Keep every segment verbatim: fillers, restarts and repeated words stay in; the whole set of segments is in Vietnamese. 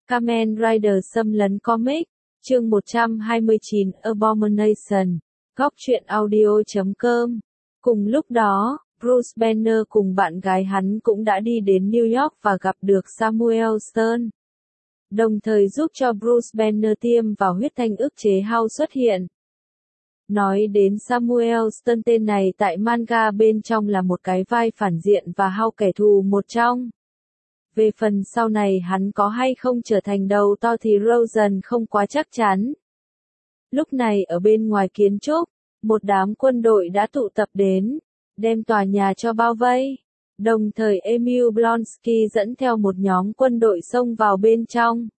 Kamen Rider xâm lấn comic, chương một trăm hai mươi chín Abomination, góc truyện audio chấm com. Cùng lúc đó, Bruce Banner cùng bạn gái hắn cũng đã đi đến New York và gặp được Samuel Stern. Đồng thời giúp cho Bruce Banner tiêm vào huyết thanh ức chế Hulk xuất hiện. Nói đến Samuel Stern, tên này tại manga bên trong là một cái vai phản diện và Hulk kẻ thù một trong. Về phần sau này hắn có hay không trở thành đầu to thì Rosen không quá chắc chắn. Lúc này ở bên ngoài kiến trúc, một đám quân đội đã tụ tập đến, đem tòa nhà cho bao vây. Đồng thời Emil Blonsky dẫn theo một nhóm quân đội xông vào bên trong,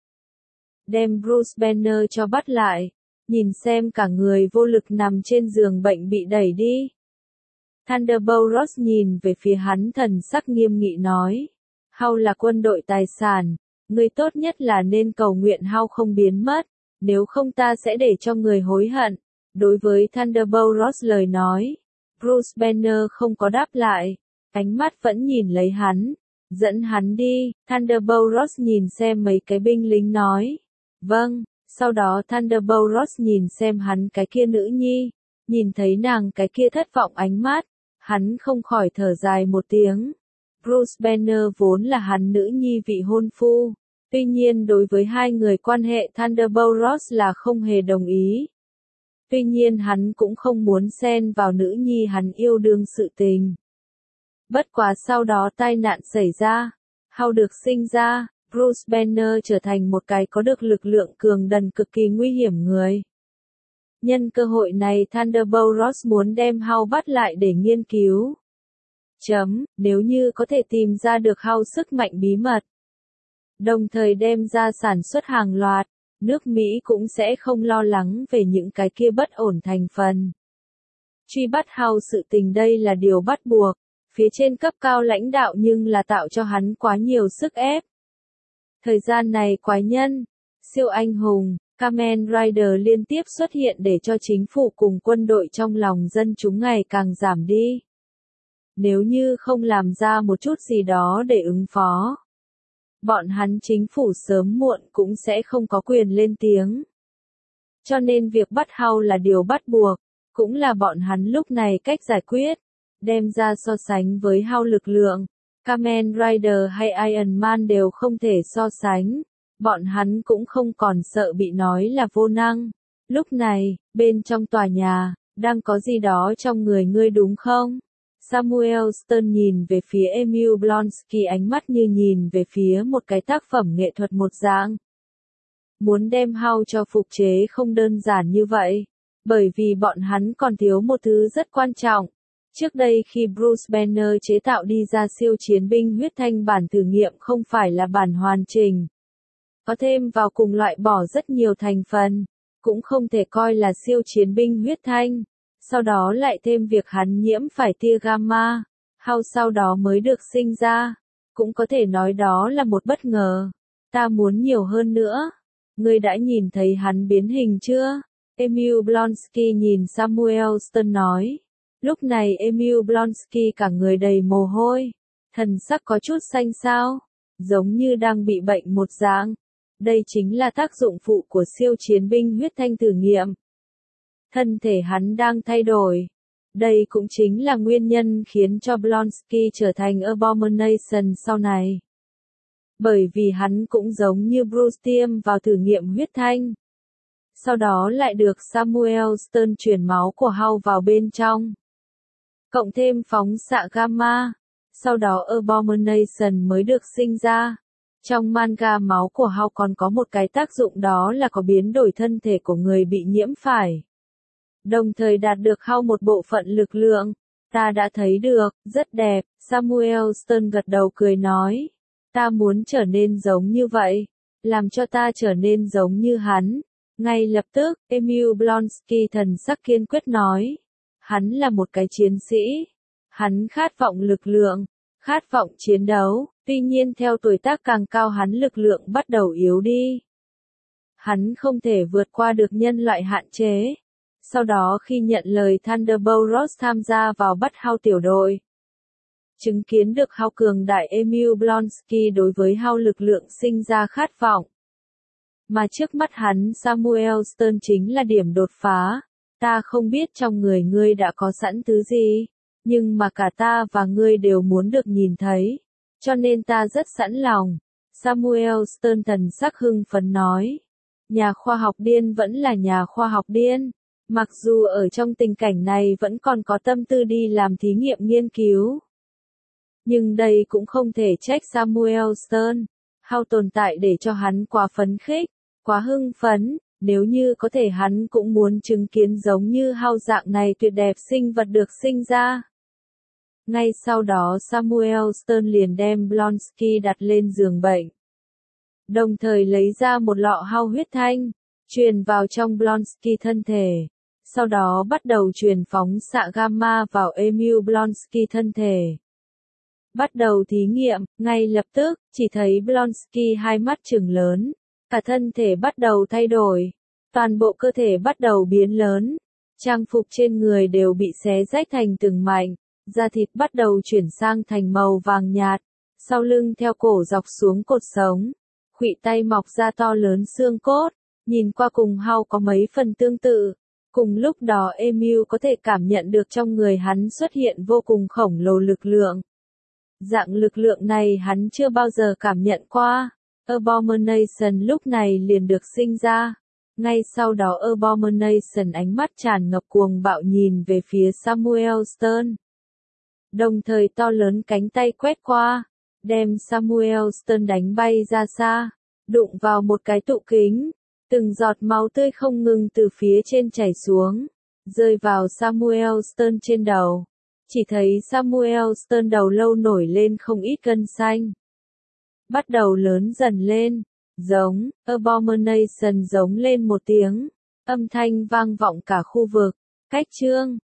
đem Bruce Banner cho bắt lại, nhìn xem cả người vô lực nằm trên giường bệnh bị đẩy đi. Thunderbolt Ross nhìn về phía hắn, thần sắc nghiêm nghị nói: Hulk là quân đội tài sản, người tốt nhất là nên cầu nguyện Hulk không biến mất, nếu không ta sẽ để cho người hối hận. Đối với Thunderbolt Ross lời nói, Bruce Banner không có đáp lại, ánh mắt vẫn nhìn lấy hắn, dẫn hắn đi. Thunderbolt Ross nhìn xem mấy cái binh lính nói: Vâng. Sau đó Thunderbolt Ross nhìn xem hắn cái kia nữ nhi, nhìn thấy nàng cái kia thất vọng ánh mắt, hắn không khỏi thở dài một tiếng. Bruce Banner vốn là hắn nữ nhi vị hôn phu, tuy nhiên đối với hai người quan hệ Thunderbolt Ross là không hề đồng ý. Tuy nhiên hắn cũng không muốn xen vào nữ nhi hắn yêu đương sự tình. Bất quá sau đó tai nạn xảy ra, Hulk được sinh ra, Bruce Banner trở thành một cái có được lực lượng cường đần cực kỳ nguy hiểm người. Nhân cơ hội này Thunderbolt Ross muốn đem Hulk bắt lại để nghiên cứu. Chấm, nếu như có thể tìm ra được Hulk sức mạnh bí mật, đồng thời đem ra sản xuất hàng loạt, nước Mỹ cũng sẽ không lo lắng về những cái kia bất ổn thành phần. Truy bắt Hulk sự tình đây là điều bắt buộc, phía trên cấp cao lãnh đạo nhưng là tạo cho hắn quá nhiều sức ép. Thời gian này quái nhân, siêu anh hùng, Kamen Rider liên tiếp xuất hiện để cho chính phủ cùng quân đội trong lòng dân chúng ngày càng giảm đi. Nếu như không làm ra một chút gì đó để ứng phó, bọn hắn chính phủ sớm muộn cũng sẽ không có quyền lên tiếng. Cho nên việc bắt Hulk là điều bắt buộc, cũng là bọn hắn lúc này cách giải quyết. Đem ra so sánh với Hulk lực lượng, Kamen Rider hay Iron Man đều không thể so sánh. Bọn hắn cũng không còn sợ bị nói là vô năng. Lúc này, bên trong tòa nhà, đang có gì đó trong người ngươi đúng không? Samuel Stern nhìn về phía Emil Blonsky, ánh mắt như nhìn về phía một cái tác phẩm nghệ thuật một dạng. Muốn đem Hulk cho phục chế không đơn giản như vậy, bởi vì bọn hắn còn thiếu một thứ rất quan trọng. Trước đây khi Bruce Banner chế tạo đi ra siêu chiến binh huyết thanh bản thử nghiệm không phải là bản hoàn chỉnh. Có thêm vào cùng loại bỏ rất nhiều thành phần, cũng không thể coi là siêu chiến binh huyết thanh. Sau đó lại thêm việc hắn nhiễm phải tia gamma, Hulk sau đó mới được sinh ra. Cũng có thể nói đó là một bất ngờ. Ta muốn nhiều hơn nữa. Ngươi đã nhìn thấy hắn biến hình chưa? Emil Blonsky nhìn Samuel Stern nói. Lúc này Emil Blonsky cả người đầy mồ hôi, thần sắc có chút xanh xao, giống như đang bị bệnh một dạng. Đây chính là tác dụng phụ của siêu chiến binh huyết thanh thử nghiệm. Thân thể hắn đang thay đổi. Đây cũng chính là nguyên nhân khiến cho Blonsky trở thành Abomination sau này. Bởi vì hắn cũng giống như Bruce tiêm vào thử nghiệm huyết thanh. Sau đó lại được Samuel Stern truyền máu của Hulk vào bên trong. Cộng thêm phóng xạ gamma. Sau đó Abomination mới được sinh ra. Trong manga máu của Hulk còn có một cái tác dụng, đó là có biến đổi thân thể của người bị nhiễm phải. Đồng thời đạt được Hulk một bộ phận lực lượng. Ta đã thấy được, rất đẹp. Samuel Stern gật đầu cười nói. Ta muốn trở nên giống như vậy. Làm cho ta trở nên giống như hắn. Ngay lập tức, Emil Blonsky thần sắc kiên quyết nói. Hắn là một cái chiến sĩ. Hắn khát vọng lực lượng, khát vọng chiến đấu. Tuy nhiên theo tuổi tác càng cao hắn lực lượng bắt đầu yếu đi. Hắn không thể vượt qua được nhân loại hạn chế. Sau đó khi nhận lời Thunderbolt Ross tham gia vào bắt Hulk tiểu đội, chứng kiến được Hulk cường đại, Emil Blonsky đối với Hulk lực lượng sinh ra khát vọng. mà trước mắt hắn Samuel Stern chính là điểm đột phá. Ta không biết trong người ngươi đã có sẵn thứ gì, nhưng mà cả ta và ngươi đều muốn được nhìn thấy, cho nên ta rất sẵn lòng. Samuel Stern thần sắc hưng phấn nói. Nhà khoa học điên vẫn là nhà khoa học điên, mặc dù ở trong tình cảnh này vẫn còn có tâm tư đi làm thí nghiệm nghiên cứu. Nhưng đây cũng không thể trách Samuel Stern. Hao tồn tại để cho hắn quá phấn khích, quá hưng phấn, nếu như có thể hắn cũng muốn chứng kiến giống như Hao dạng này tuyệt đẹp sinh vật được sinh ra. Ngay sau đó Samuel Stern liền đem Blonsky đặt lên giường bệnh. Đồng thời lấy ra một lọ Hao huyết thanh, truyền vào trong Blonsky thân thể. Sau đó bắt đầu truyền phóng xạ gamma vào Emil Blonsky thân thể. Bắt đầu thí nghiệm, ngay lập tức, chỉ thấy Blonsky hai mắt trừng lớn, cả thân thể bắt đầu thay đổi, toàn bộ cơ thể bắt đầu biến lớn, trang phục trên người đều bị xé rách thành từng mảnh, da thịt bắt đầu chuyển sang thành màu vàng nhạt, sau lưng theo cổ dọc xuống cột sống, khuỷu tay mọc ra to lớn xương cốt, nhìn qua cùng Hao có mấy phần tương tự. Cùng lúc đó Emil có thể cảm nhận được trong người hắn xuất hiện vô cùng khổng lồ lực lượng. Dạng lực lượng này hắn chưa bao giờ cảm nhận qua. Abomination lúc này liền được sinh ra. Ngay sau đó Abomination ánh mắt tràn ngập cuồng bạo nhìn về phía Samuel Stern. Đồng thời to lớn cánh tay quét qua, đem Samuel Stern đánh bay ra xa, đụng vào một cái tụ kính. Từng giọt máu tươi không ngừng từ phía trên chảy xuống, rơi vào Samuel Stern trên đầu. Chỉ thấy Samuel Stern đầu lâu nổi lên không ít gân xanh. Bắt đầu lớn dần lên, giống, Abomination giống lên một tiếng, âm thanh vang vọng cả khu vực. Cách chương